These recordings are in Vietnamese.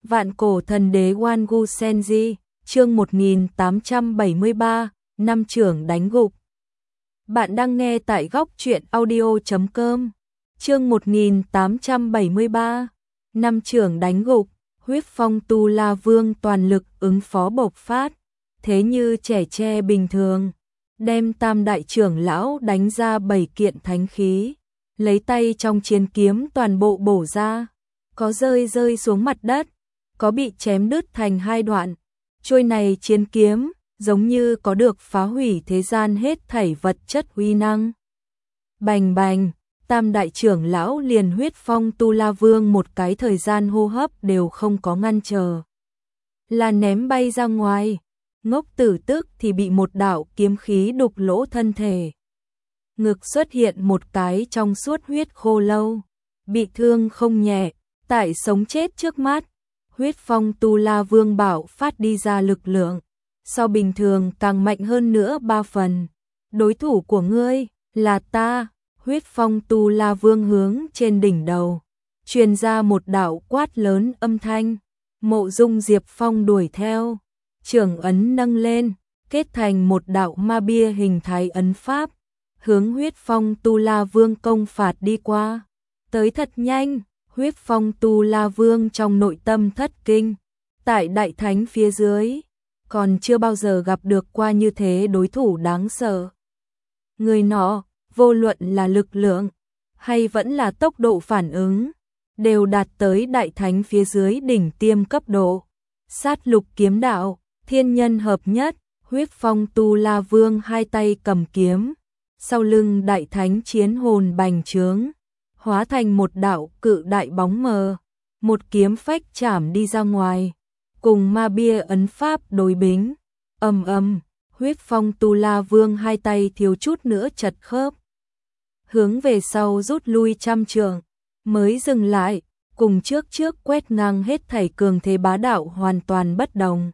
Vạn cổ thần đế Wangu Senji, chương 1873, năm trưởng đánh gục. Bạn đang nghe tại góc truyện audio.com. Chương 1873, năm trưởng đánh gục, huyết phong Tu La Vương toàn lực ứng phó bộc phát, thế như trẻ tre bình thường, đem tam đại trưởng lão đánh ra 7 kiện thánh khí, lấy tay trong chiến kiếm toàn bộ bổ ra, có rơi xuống mặt đất, có bị chém đứt thành 2 đoạn. Trôi này chiến kiếm giống như có được phá hủy thế gian hết thảy vật chất uy năng. Bành bành, tam đại trưởng lão liền huyết phong Tu La Vương một cái thời gian hô hấp đều không có ngăn trở, là ném bay ra ngoài. Ngốc tử tức thì bị một đạo kiếm khí đục lỗ thân thể. Ngực xuất hiện một cái trong suốt huyết khô lâu, bị thương không nhẹ, tại sống chết trước mắt. Huyết phong Tu La Vương bạo phát đi ra lực lượng, so bình thường càng mạnh hơn nữa 3 phần. Đối thủ của ngươi là ta. Huyết phong Tu La Vương hướng trên đỉnh đầu truyền ra một đạo quát lớn âm thanh. Mộ Dung Diệp Phong đuổi theo, trưởng ấn nâng lên, kết thành một đạo ma bia hình thái ấn pháp, hướng huyết phong Tu La Vương công phạt đi qua. Tới thật nhanh. Huyết phong Tu La Vương trong nội tâm thất kinh, tại đại thánh phía dưới, còn chưa bao giờ gặp được qua như thế đối thủ đáng sợ. Người nọ, vô luận là lực lượng, hay vẫn là tốc độ phản ứng, đều đạt tới đại thánh phía dưới đỉnh tiêm cấp độ. Sát lục kiếm đạo, thiên nhân hợp nhất, huyết phong Tu La Vương hai tay cầm kiếm, sau lưng đại thánh chiến hồn bành trướng, hóa thành một đạo cự đại bóng mờ, một kiếm phách chảm đi ra ngoài, cùng ma bia ấn pháp đối bính. Ầm ầm, huyết phong Tu La Vương hai tay thiếu chút nữa chật khớp, hướng về sau rút lui 100 trượng, mới dừng lại, cùng trước quét ngang hết thảy cường thế bá đạo hoàn toàn bất đồng.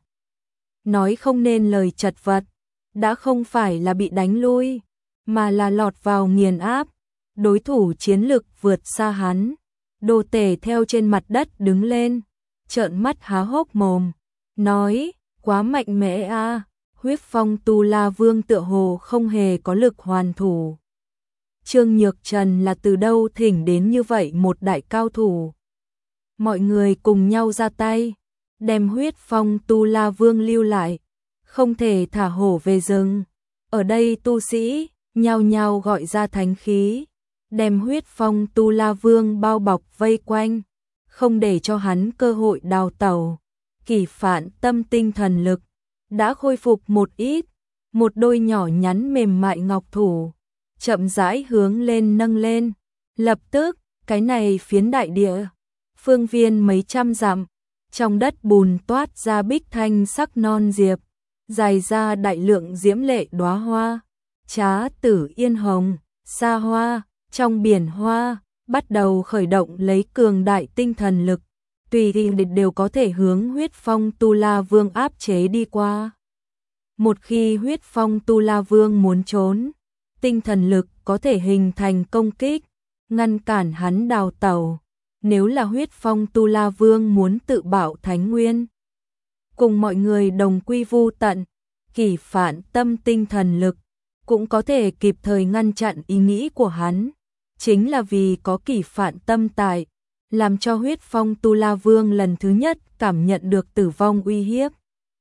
Nói không nên lời chật vật, đã không phải là bị đánh lui, mà là lọt vào nghiền áp. Đối thủ chiến lực vượt xa hắn. Đồ Tể theo trên mặt đất đứng lên, trợn mắt há hốc mồm, nói, quá mạnh mẽ a. Huyết phong Tu La Vương tựa hồ không hề có lực hoàn thủ. Trương Nhược Trần là từ đâu thỉnh đến như vậy một đại cao thủ? Mọi người cùng nhau ra tay, đem huyết phong Tu La Vương lưu lại, không thể thả hổ về rừng. Ở đây tu sĩ nhao nhao gọi ra thánh khí, đem huyết phong Tu La Vương bao bọc vây quanh, không để cho hắn cơ hội đào tẩu. Kỷ Phạn Tâm tinh thần lực đã khôi phục một ít, một đôi nhỏ nhắn mềm mại ngọc thủ, chậm rãi hướng lên nâng lên. Lập tức, cái này phiến đại địa, phương viên mấy trăm dặm, trong đất bùn toát ra bích thanh sắc non diệp, dài ra đại lượng diễm lệ đóa hoa, trá tử yên hồng, xa hoa. Trong biển hoa, bắt đầu khởi động lấy cường đại tinh thần lực, tùy ý đều có thể hướng huyết phong Tu La Vương áp chế đi qua. Một khi huyết phong Tu La Vương muốn trốn, tinh thần lực có thể hình thành công kích, ngăn cản hắn đào tẩu. Nếu là huyết phong Tu La Vương muốn tự bạo thánh nguyên, cùng mọi người đồng quy vu tận, Kỷ Phạn Tâm tinh thần lực cũng có thể kịp thời ngăn chặn ý nghĩ của hắn. Chính là vì có Kỷ Phạn Tâm tại, làm cho huyết phong Tu La Vương lần thứ nhất cảm nhận được tử vong uy hiếp.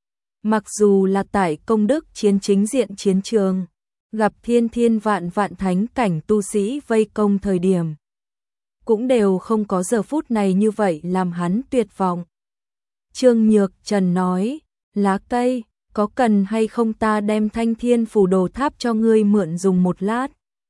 Mặc dù là tại công đức chiến chính diện chiến trường, gặp thiên vạn thánh cảnh tu sĩ vây công thời điểm, cũng đều không có giờ phút này như vậy làm hắn tuyệt vọng. Trương Nhược Trần nói, lá cây, có cần hay không ta đem Thanh Thiên Phủ Đồ Tháp cho ngươi mượn dùng một lát?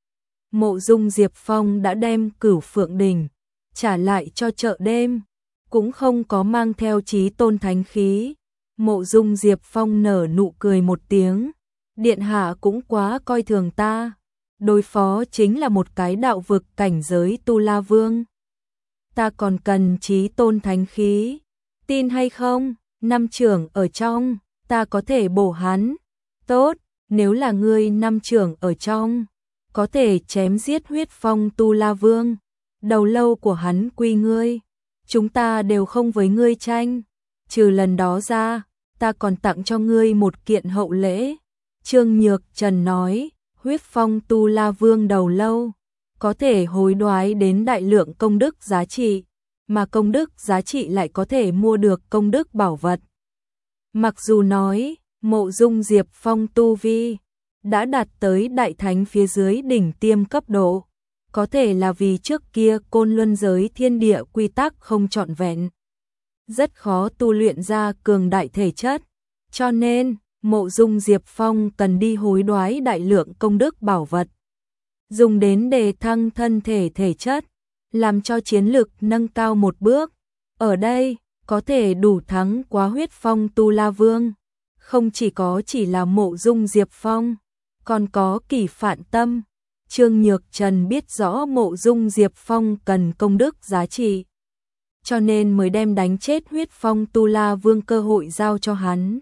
Mộ Dung Diệp Phong đã đem Cửu Phượng Đỉnh trả lại cho chợ đêm, cũng không có mang theo chí tôn thánh khí. Mộ Dung Diệp Phong nở nụ cười một tiếng, điện hạ cũng quá coi thường ta, đối phó chính là một cái đạo vực cảnh giới Tu La Vương. Ta còn cần chí tôn thánh khí, tin hay không? Năm trưởng ở trong, ta có thể bổ hắn. Tốt, nếu là ngươi năm trưởng ở trong, có thể chém giết huyết phong Tu La Vương, đầu lâu của hắn quy ngươi, chúng ta đều không với ngươi tranh. trừ lần đó ra, ta còn tặng cho ngươi một kiện hậu lễ. Trương Nhược Trần nói, huyết phong tu la vương đầu lâu, có thể hối đoái đến đại lượng công đức giá trị, mà công đức giá trị lại có thể mua được công đức bảo vật. Mặc dù nói, Mộ Dung Diệp Phong tu vi đã đạt tới đại thánh phía dưới đỉnh tiêm cấp độ, có thể là vì trước kia Côn Luân giới thiên địa quy tắc không trọn vẹn, rất khó tu luyện ra cường đại thể chất, cho nên Mộ Dung Diệp Phong cần đi hối đoái đại lượng công đức bảo vật, dùng đến đề thăng thân thể thể chất, làm cho chiến lực nâng cao một bước. Ở đây, có thể đủ thắng quá huyết phong tu la vương, không chỉ là Mộ Dung Diệp Phong, còn có Kỷ Phạn Tâm. Trương Nhược Trần biết rõ Mộ Dung Diệp Phong cần công đức giá trị, cho nên mới đem đánh chết huyết phong tu la vương cơ hội giao cho hắn.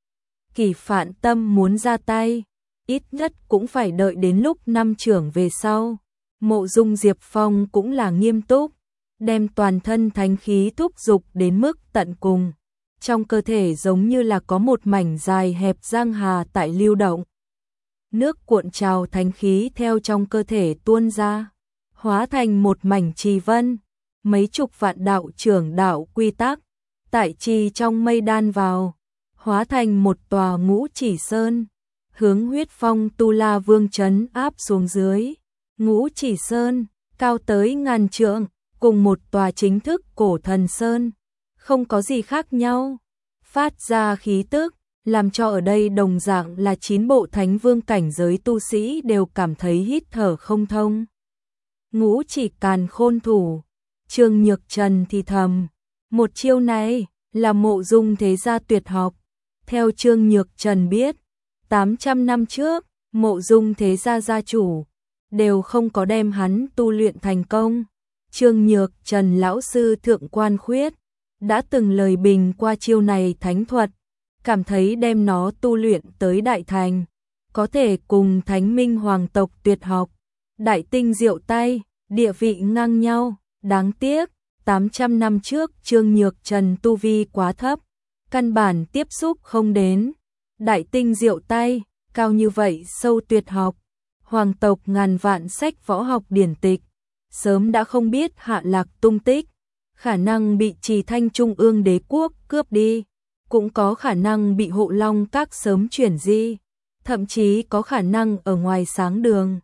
Kỷ Phạn Tâm muốn ra tay, ít nhất cũng phải đợi đến lúc năm trưởng về sau. Mộ Dung Diệp Phong cũng là nghiêm túc, đem toàn thân thánh khí thúc dục đến mức tận cùng. Trong cơ thể giống như là có một mảnh dài hẹp giang hà tại lưu động. Nước cuộn trào thánh khí theo trong cơ thể tuôn ra, hóa thành một mảnh trì vân, mấy chục vạn đạo trưởng đạo quy tắc, tại trì trong mây đan vào, hóa thành một tòa ngũ chỉ sơn, hướng huyết phong tu la vương trấn áp xuống dưới. Ngũ chỉ sơn, cao tới ngàn trượng, cùng một tòa chính thức cổ thần sơn, không có gì khác nhau, phát ra khí tức, làm cho ở đây đồng dạng là 9 bộ thánh vương cảnh giới tu sĩ đều cảm thấy hít thở không thông. Ngũ chỉ càn khôn thủ, Trương Nhược Trần thì thầm, một chiêu này là Mộ Dung thế gia tuyệt học. Theo Trương Nhược Trần biết, 800 năm trước, Mộ Dung thế gia gia chủ đều không có đem hắn tu luyện thành công. Trương Nhược Trần lão sư Thượng Quan Khuyết đã từng lời bình qua chiêu này thánh thuật, cảm thấy đem nó tu luyện tới đại thành, có thể cùng Thánh Minh hoàng tộc tuyệt học, đại tinh diệu tay, địa vị ngang nhau. Đáng tiếc, 800 năm trước Trương Nhược Trần tu vi quá thấp, căn bản tiếp xúc không đến. Đại tinh diệu tay, cao như vậy sâu tuyệt học, hoàng tộc ngàn vạn sách võ học điển tịch, sớm đã không biết hạ lạc tung tích, khả năng bị Trì Thanh Trung ương đế quốc cướp đi, cũng có khả năng bị Hộ Long các sớm chuyển di, thậm chí có khả năng ở ngoài sáng đường.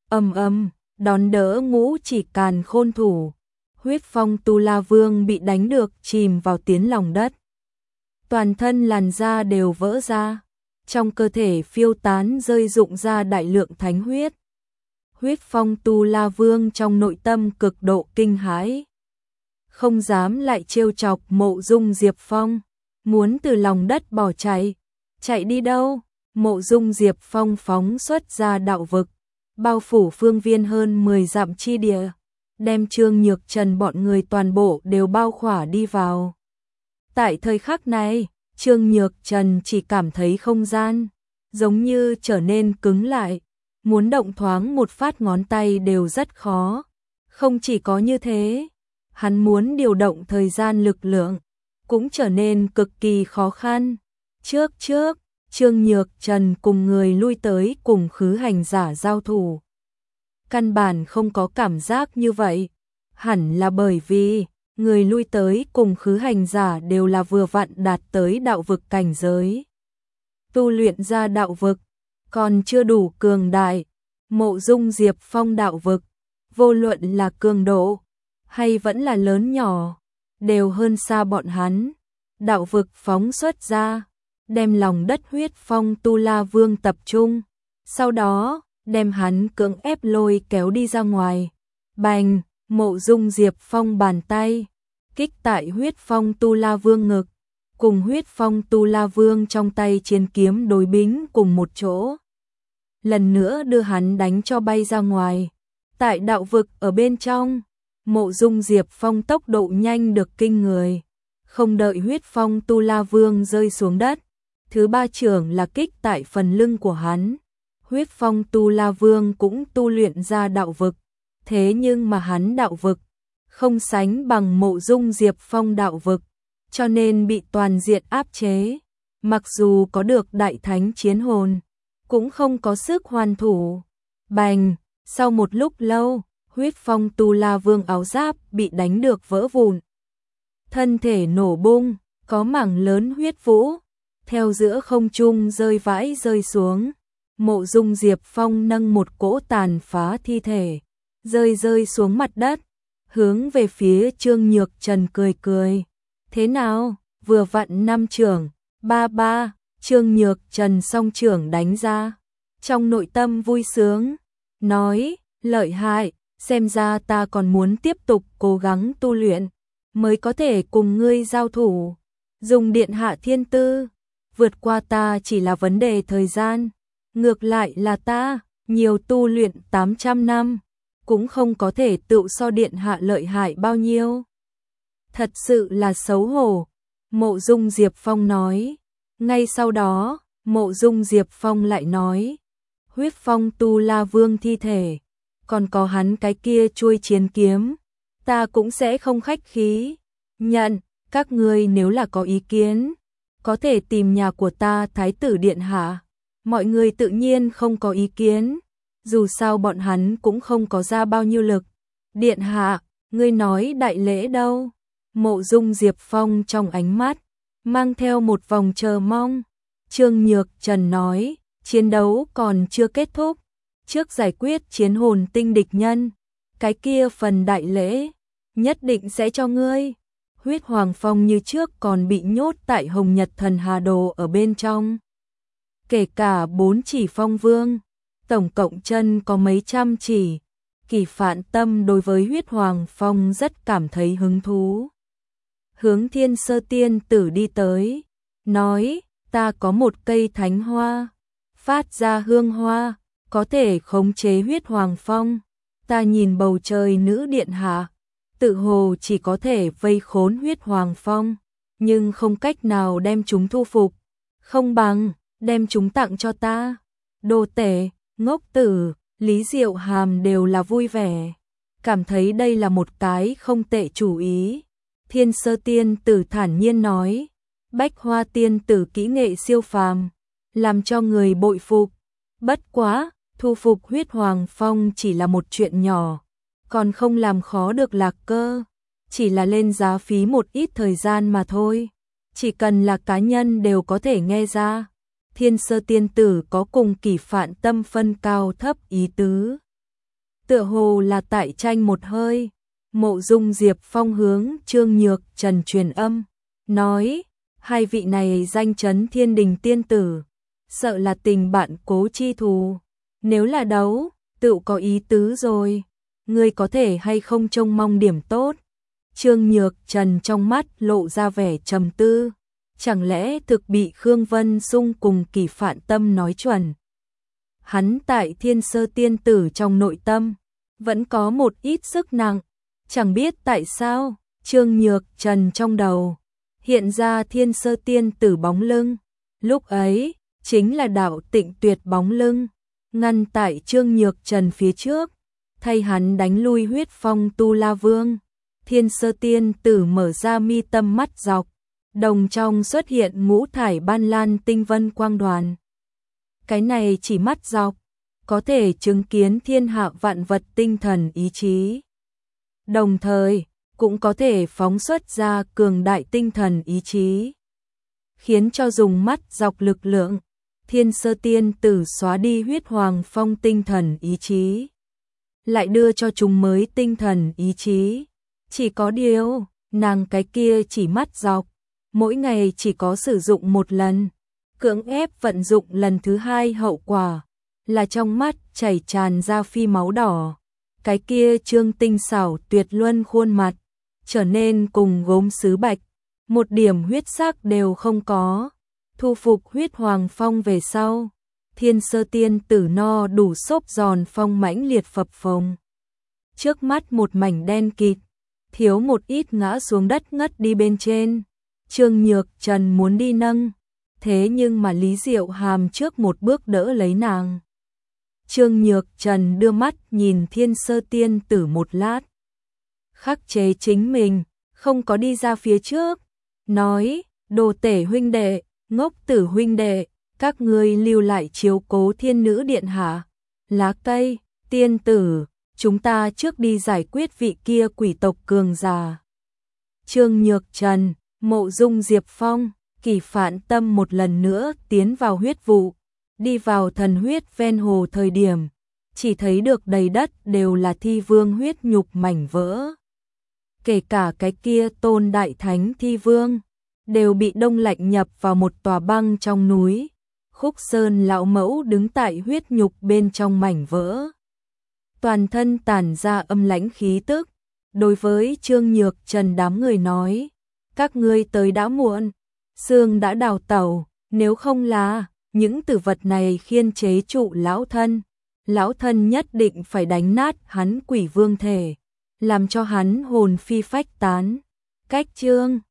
Đón đỡ ngũ chỉ càn khôn thủ, huyết phong tu la vương bị đánh được chìm vào tiến lòng đất. Toàn thân làn da đều vỡ ra, trong cơ thể phiêu tán rơi rụng ra đại lượng thánh huyết. Huyết phong tu la vương trong nội tâm cực độ kinh hãi, không dám lại trêu chọc Mộ Dung Diệp Phong, muốn từ lòng đất bỏ chạy. Chạy đi đâu? Mộ Dung Diệp Phong phóng xuất ra đạo vực, bao phủ phương viên hơn 10 dặm chi địa, đem Trương Nhược Trần bọn người toàn bộ đều bao khỏa đi vào. Tại thời khắc này, Trương Nhược Trần chỉ cảm thấy không gian giống như trở nên cứng lại, muốn động thoáng một phát ngón tay đều rất khó. Không chỉ có như thế, hắn muốn điều động thời gian lực lượng cũng trở nên cực kỳ khó khăn. Trước, Trương Nhược Trần cùng người lui tới cùng khứ hành giả giao thủ, căn bản không có cảm giác như vậy, hẳn là bởi vì người lui tới cùng khứ hành giả đều là vừa vặn đạt tới đạo vực cảnh giới. Tu luyện ra đạo vực còn chưa đủ cường đại. Mộ Dung Diệp Phong đạo vực, vô luận là cường độ hay vẫn là lớn nhỏ, đều hơn xa bọn hắn. Đạo vực phóng xuất ra, đem lòng đất huyết phong tu la vương tập trung, sau đó đem hắn cưỡng ép lôi kéo đi ra ngoài. Bành! Mộ Dung Diệp Phong bàn tay kích tại huyết phong tu la vương ngực, cùng huyết phong tu la vương trong tay chiến kiếm đối bính cùng một chỗ, lần nữa đưa hắn đánh cho bay ra ngoài. Tại đạo vực ở bên trong, Mộ Dung Diệp Phong tốc độ nhanh được kinh người, không đợi huyết phong tu la vương rơi xuống đất, thứ ba trưởng là kích tại phần lưng của hắn. Huyết phong tu la vương cũng tu luyện ra đạo vực, thế nhưng mà hắn đạo vực không sánh bằng Mộ Dung Diệp Phong đạo vực, cho nên bị toàn diện áp chế. Mặc dù có được đại thánh chiến hồn, cũng không có sức hoàn thủ. Bành, sau một lúc lâu, huyết phong tu la vương áo giáp bị đánh được vỡ vụn. Thân thể nổ bung, có mảng lớn huyết vũ, theo giữa không trung rơi vãi rơi xuống. Mộ Dung Diệp Phong nâng một cỗ tàn phá thi thể, rơi xuống mặt đất, hướng về phía Trương Nhược Trần cười cười. Thế nào, vừa vặn 5 trưởng, ba, Trương Nhược Trần song trưởng đánh ra. Trong nội tâm vui sướng, nói, lợi hại, xem ra ta còn muốn tiếp tục cố gắng tu luyện, mới có thể cùng ngươi giao thủ. Dùng điện hạ thiên tư, vượt qua ta chỉ là vấn đề thời gian. Ngược lại là ta, nhiều tu luyện 800 năm, cũng không có thể tự so điện hạ lợi hại bao nhiêu. Thật sự là xấu hổ, Mộ Dung Diệp Phong nói. Ngay sau đó, Mộ Dung Diệp Phong lại nói, huyết phong tu la vương thi thể, còn có hắn cái kia chuôi chiến kiếm, ta cũng sẽ không khách khí. Nhận, các ngươi nếu là có ý kiến, có thể tìm nhà của ta Thái tử điện hạ. Mọi người tự nhiên không có ý kiến, dù sao bọn hắn cũng không có ra bao nhiêu lực. Điện hạ, ngươi nói đại lễ đâu? Mộ Dung Diệp Phong trong ánh mắt mang theo một vòng chờ mong. Trương Nhược Trần nói, chiến đấu còn chưa kết thúc, trước giải quyết chiến hồn tinh địch nhân, cái kia phần đại lễ nhất định sẽ cho ngươi. Huyết Hoàng Phong như trước còn bị nhốt tại Hồng Nhật Thần Hà Đồ ở bên trong. Kể cả 4 chỉ phong vương, tổng cộng chân có mấy trăm chỉ. Kỳ Phạn Tâm đối với Huyết Hoàng Phong rất cảm thấy hứng thú. Hướng Thiên Sơ Tiên Tử đi tới, nói, ta có một cây thánh hoa, phát ra hương hoa, có thể khống chế Huyết Hoàng Phong. Ta nhìn bầu trời nữ điện hạ, tự hồ chỉ có thể vây khốn Huyết Hoàng Phong, nhưng không cách nào đem chúng thu phục. Không bằng đem chúng tặng cho ta. Đồ tể, ngốc tử, Lý Diệu Hàm đều là vui vẻ, cảm thấy đây là một cái không tệ chủ ý. Thiên Sơ Tiên Tử thản nhiên nói, Bách Hoa Tiên Tử kỹ nghệ siêu phàm, làm cho người bội phục. Bất quá, thu phục Huyết Hoàng Phong chỉ là một chuyện nhỏ, còn không làm khó được Lạc Cơ, chỉ là lên giá phí một ít thời gian mà thôi. Chỉ cần là cá nhân đều có thể nghe ra. Thiên Sơ Tiên Tử có cùng Kỳ Phạn Tâm phân cao thấp ý tứ. Tựa hồ là tại tranh một hơi. Mộ Dung Diệp Phong hướng Trương Nhược Trần truyền âm, nói, hai vị này danh chấn Thiên Đình tiên tử, sợ là tình bạn cố chi thù, nếu là đấu, tự có ý tứ rồi, ngươi có thể hay không trông mong điểm tốt. Trương Nhược Trần trong mắt lộ ra vẻ trầm tư, chẳng lẽ thực bị Khương Vân Xung cùng Kỳ Phạn Tâm nói chuẩn. Hắn tại Thiên Sơ Tiên Tử trong nội tâm, vẫn có một ít sức nặng, chẳng biết tại sao, Trương Nhược Trần trong đầu, hiện ra Thiên Sơ Tiên Tử bóng lưng, lúc ấy, chính là Đạo Tịnh Tuyệt bóng lưng, ngăn tại Trương Nhược Trần phía trước, thay hắn đánh lui huyết phong tu la vương. Thiên Sơ Tiên Tử mở ra mi tâm mắt dọc, đồng trong xuất hiện ngũ thải ban lan tinh vân quang đoàn. Cái này chỉ mắt dọc, có thể chứng kiến thiên hạ vạn vật tinh thần ý chí. Đồng thời, cũng có thể phóng xuất ra cường đại tinh thần ý chí, khiến cho dùng mắt dọc lực lượng, Thiên Sơ Tiên Tử xóa đi Huyết Hoàng Phong tinh thần ý chí, lại đưa cho chúng mới tinh thần ý chí. Chỉ có điều, nàng cái kia chỉ mắt dọc, mỗi ngày chỉ có sử dụng một lần, cưỡng ép vận dụng lần thứ hai hậu quả là trong mắt chảy tràn ra phi máu đỏ. Cái kia trương tinh xảo tuyệt luân khuôn mặt, trở nên cùng gốm sứ bạch, một điểm huyết sắc đều không có. Thu phục Huyết Hoàng Phong về sau, Thiên Sơ Tiên Tử no đủ xốp giòn phong mãnh liệt phập phồng. Trước mắt một mảnh đen kịt, thiếu một ít ngã xuống đất ngất đi bên trên. Trương Nhược Trần muốn đi nâng, thế nhưng mà Lý Diệu Hàm trước một bước đỡ lấy nàng. Trương Nhược Trần đưa mắt nhìn Thiên Sơ Tiên Tử một lát, khắc chế chính mình, không có đi ra phía trước, nói, đồ tể huynh đệ, ngốc tử huynh đệ, các ngươi lưu lại chiếu cố thiên nữ điện hạ. Lá cây, tiên tử, chúng ta trước đi giải quyết vị kia quỷ tộc cường già. Trương Nhược Trần, Mộ Dung Diệp Phong, Kỳ Phạn Tâm một lần nữa tiến vào huyết vụ, đi vào thần huyết ven hồ thời điểm, chỉ thấy được đầy đất đều là thi vương huyết nhục mảnh vỡ. Kể cả cái kia Tôn Đại Thánh thi vương, đều bị đông lạnh nhập vào một tòa băng trong núi. Khúc Sơn lão mẫu đứng tại huyết nhục bên trong mảnh vỡ, toàn thân tản ra âm lãnh khí tức, đối với Trương Nhược Trần đám người nói, các ngươi tới đã muộn, xương đã đào tẩu, nếu không là những tử vật này khiên chế trụ lão thân nhất định phải đánh nát hắn quỷ vương thể, làm cho hắn hồn phi phách tán. Cách Trương